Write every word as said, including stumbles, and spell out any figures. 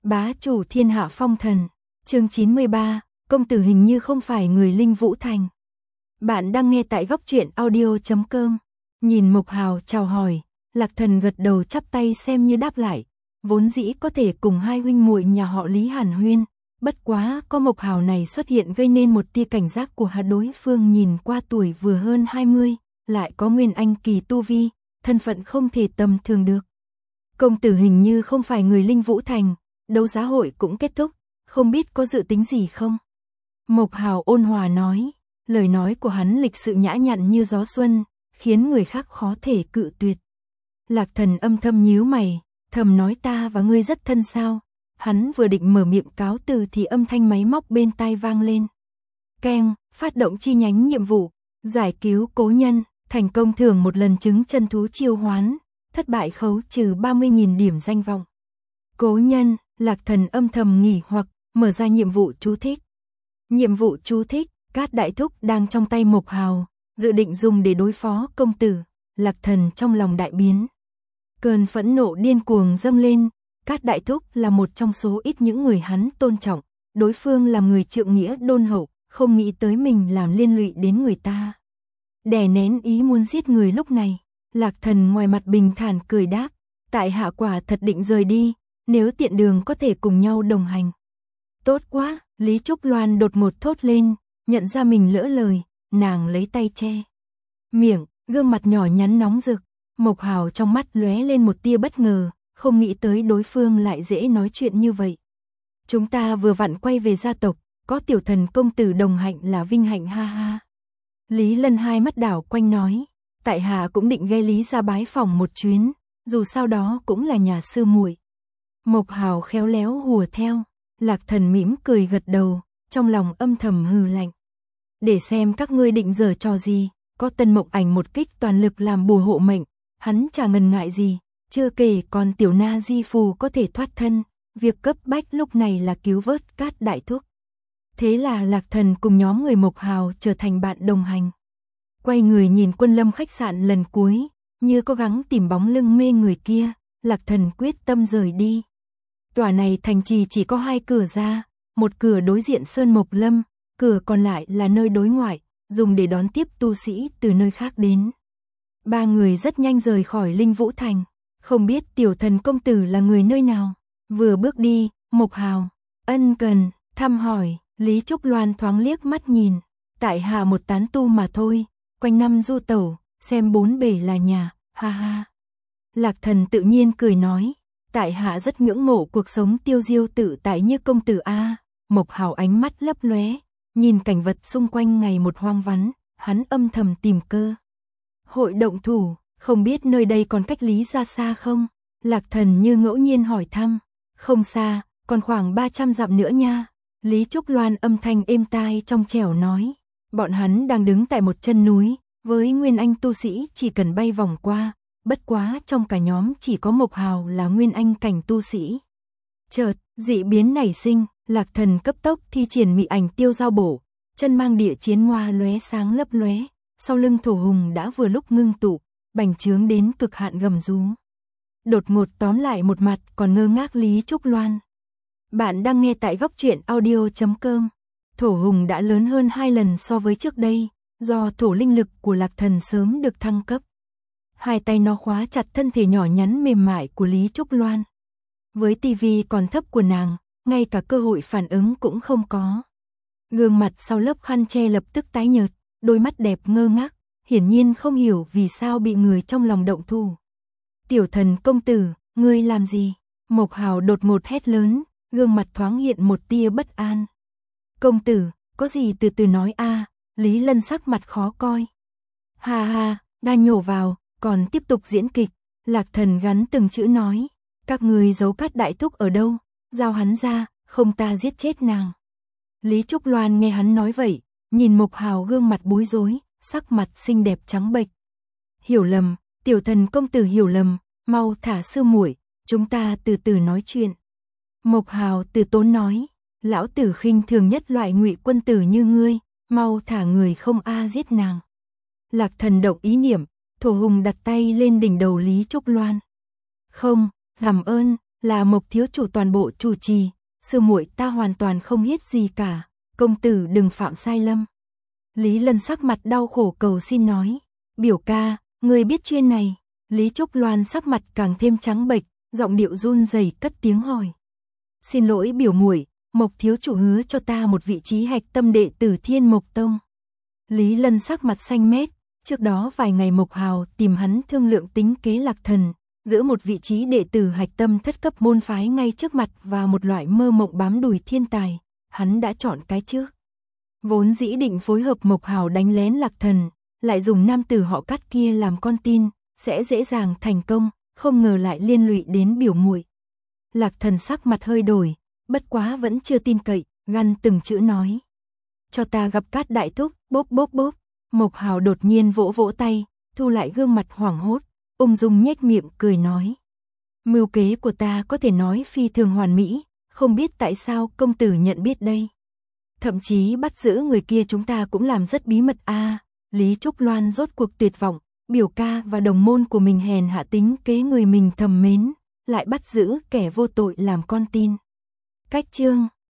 Bá chủ thiên hạ phong thần, chương chín mươi ba, công tử hình như không phải người Linh Vũ Thành. Bạn đang nghe tại góc truyện audio chấm com. Nhìn Mộc Hào chào hỏi, Lạc Thần gật đầu chắp tay xem như đáp lại, vốn dĩ có thể cùng hai huynh muội nhà họ Lý hàn huyên, bất quá có Mộc Hào này xuất hiện gây nên một tia cảnh giác của hạ đối phương nhìn qua tuổi vừa hơn hai mươi, lại có nguyên anh kỳ tu vi, thân phận không thể tầm thường được. Công tử hình như không phải người Linh Vũ Thành, đấu giá hội cũng kết thúc, không biết có dự tính gì không? Mộc Hào ôn hòa nói, lời nói của hắn lịch sự nhã nhặn như gió xuân, khiến người khác khó thể cự tuyệt. Lạc Thần âm thầm nhíu mày, thầm nói ta và ngươi rất thân sao? Hắn vừa định mở miệng cáo từ thì âm thanh máy móc bên tai vang lên. Keng, phát động chi nhánh nhiệm vụ, giải cứu cố nhân, thành công thưởng một lần trứng chân thú chiêu hoán, thất bại khấu trừ ba mươi nghìn điểm danh vọng. Cố nhân, Lạc Thần âm thầm nghỉ hoặc, mở ra nhiệm vụ chú thích. Nhiệm vụ chú thích, Cát Đại Thúc đang trong tay Mộc Hào, dự định dùng để đối phó công tử. Lạc Thần trong lòng đại biến. Cơn phẫn nộ điên cuồng dâng lên, Cát Đại Thúc là một trong số ít những người hắn tôn trọng, đối phương là người trượng nghĩa đôn hậu, không nghĩ tới mình làm liên lụy đến người ta. Đè nén ý muốn giết người lúc này, Lạc Thần ngoài mặt bình thản cười đáp, tại hạ quả thật định rời đi, nếu tiện đường có thể cùng nhau đồng hành. Tốt quá, Lý Trúc Loan đột ngột thốt lên, nhận ra mình lỡ lời, nàng lấy tay che miệng, gương mặt nhỏ nhắn nóng rực. Mộc Hào trong mắt lóe lên một tia bất ngờ, không nghĩ tới đối phương lại dễ nói chuyện như vậy. Chúng ta vừa vặn quay về gia tộc, có tiểu thần công tử đồng hạnh là vinh hạnh ha ha. Lý Lân hai mắt đảo quanh nói, tại hạ cũng định ghé Lý ra bái phỏng một chuyến, dù sao đó cũng là nhà sư muội. Mộc Hào khéo léo hùa theo, Lạc Thần mỉm cười gật đầu, trong lòng âm thầm hừ lạnh. Để xem các ngươi định giở trò gì, có Tân Mộc Ảnh một kích toàn lực làm bùa hộ mệnh, hắn chả ngần ngại gì, chưa kể còn tiểu na di phù có thể thoát thân, việc cấp bách lúc này là cứu vớt Cát Đại Thúc. Thế là Lạc Thần cùng nhóm người Mộc Hào trở thành bạn đồng hành. Quay người nhìn Quân Lâm khách sạn lần cuối, như cố gắng tìm bóng lưng mê người kia, Lạc Thần quyết tâm rời đi. Tòa này thành trì chỉ có hai cửa ra, một cửa đối diện Sơn Mộc Lâm, cửa còn lại là nơi đối ngoại, dùng để đón tiếp tu sĩ từ nơi khác đến. Ba người rất nhanh rời khỏi Linh Vũ Thành, không biết tiểu thần công tử là người nơi nào. Vừa bước đi, Mộc Hào ân cần thăm hỏi, Lý Trúc Loan thoáng liếc mắt nhìn, tại hạ một tán tu mà thôi, quanh năm du tẩu, xem bốn bể là nhà, ha ha. Lạc Thần tự nhiên cười nói, tại hạ rất ngưỡng mộ cuộc sống tiêu diêu tự tại như công tử a. Mộc Hào ánh mắt lấp lóe, nhìn cảnh vật xung quanh ngày một hoang vắng, hắn âm thầm tìm cơ hội động thủ, không biết nơi đây còn cách Lý ra xa không? Lạc Thần như ngẫu nhiên hỏi thăm, không xa, còn khoảng ba trăm dặm nữa nha. Lý Trúc Loan âm thanh êm tai trong trẻo nói, bọn hắn đang đứng tại một chân núi, với nguyên anh tu sĩ chỉ cần bay vòng qua, bất quá trong cả nhóm chỉ có Mộc Hào là nguyên anh cảnh tu sĩ. Chợt, dị biến nảy sinh, Lạc Thần cấp tốc thi triển mị ảnh tiêu giao bổ, chân mang địa chiến hoa lóe sáng lấp lóe, sau lưng thổ hùng đã vừa lúc ngưng tụ, bành trướng đến cực hạn gầm rú. Đột ngột tóm lại một mặt còn ngơ ngác Lý Trúc Loan. Bạn đang nghe tại góc truyện audio chấm com. Thổ hùng đã lớn hơn hai lần so với trước đây, do thổ linh lực của Lạc Thần sớm được thăng cấp. Hai tay nó khóa chặt thân thể nhỏ nhắn mềm mại của Lý Trúc Loan. Với tivi còn thấp của nàng, ngay cả cơ hội phản ứng cũng không có. Gương mặt sau lớp khăn che lập tức tái nhợt, đôi mắt đẹp ngơ ngác, hiển nhiên không hiểu vì sao bị người trong lòng động thủ. Tiểu thần công tử, ngươi làm gì? Mộc Hào đột ngột hét lớn, gương mặt thoáng hiện một tia bất an. Công tử, có gì từ từ nói a. Lý Lân sắc mặt khó coi. Ha ha, đã nhổ vào, còn tiếp tục diễn kịch. Lạc Thần gắn từng chữ nói, các ngươi giấu Cát Đại Thúc ở đâu, giao hắn ra, không ta giết chết nàng. Lý Trúc Loan nghe hắn nói vậy, nhìn Mộc Hào gương mặt bối rối, sắc mặt xinh đẹp trắng bệch. Hiểu lầm, tiểu thần công tử hiểu lầm, mau thả sư muội, chúng ta từ từ nói chuyện. Mộc Hào từ tốn nói, lão tử khinh thường nhất loại ngụy quân tử như ngươi, mau thả người không a giết nàng. Lạc Thần động ý niệm, thổ hùng đặt tay lên đỉnh đầu Lý Trúc Loan. Không, cảm ơn, là Mộc thiếu chủ toàn bộ chủ trì, sư muội ta hoàn toàn không biết gì cả, công tử đừng phạm sai lầm. Lý Lân sắc mặt đau khổ cầu xin nói, biểu ca, ngươi biết chuyện này. Lý Trúc Loan sắc mặt càng thêm trắng bệch, giọng điệu run rẩy cất tiếng hỏi. Xin lỗi biểu muội, Mộc thiếu chủ hứa cho ta một vị trí hạch tâm đệ tử Thiên Mộc Tông. Lý Lân sắc mặt xanh mét, trước đó vài ngày Mộc Hào tìm hắn thương lượng tính kế Lạc Thần, giữa một vị trí đệ tử hạch tâm thất cấp môn phái ngay trước mặt và một loại mơ mộng bám đùi thiên tài, hắn đã chọn cái trước. Vốn dĩ định phối hợp Mộc Hào đánh lén Lạc Thần, lại dùng nam tử họ Cát kia làm con tin, sẽ dễ dàng thành công, không ngờ lại liên lụy đến biểu muội. Lạc Thần sắc mặt hơi đổi, bất quá vẫn chưa tin cậy, gằn từng chữ nói. Cho ta gặp Cát đại thúc, bốp bốp bốp. Mộc Hào đột nhiên vỗ vỗ tay, thu lại gương mặt hoảng hốt, ung dung nhếch miệng cười nói. Mưu kế của ta có thể nói phi thường hoàn mỹ, không biết tại sao công tử nhận biết đây. Thậm chí bắt giữ người kia chúng ta cũng làm rất bí mật a. À, Lý Trúc Loan rốt cuộc tuyệt vọng, biểu ca và đồng môn của mình hèn hạ tính kế người mình thầm mến, lại bắt giữ kẻ vô tội làm con tin. Cách chương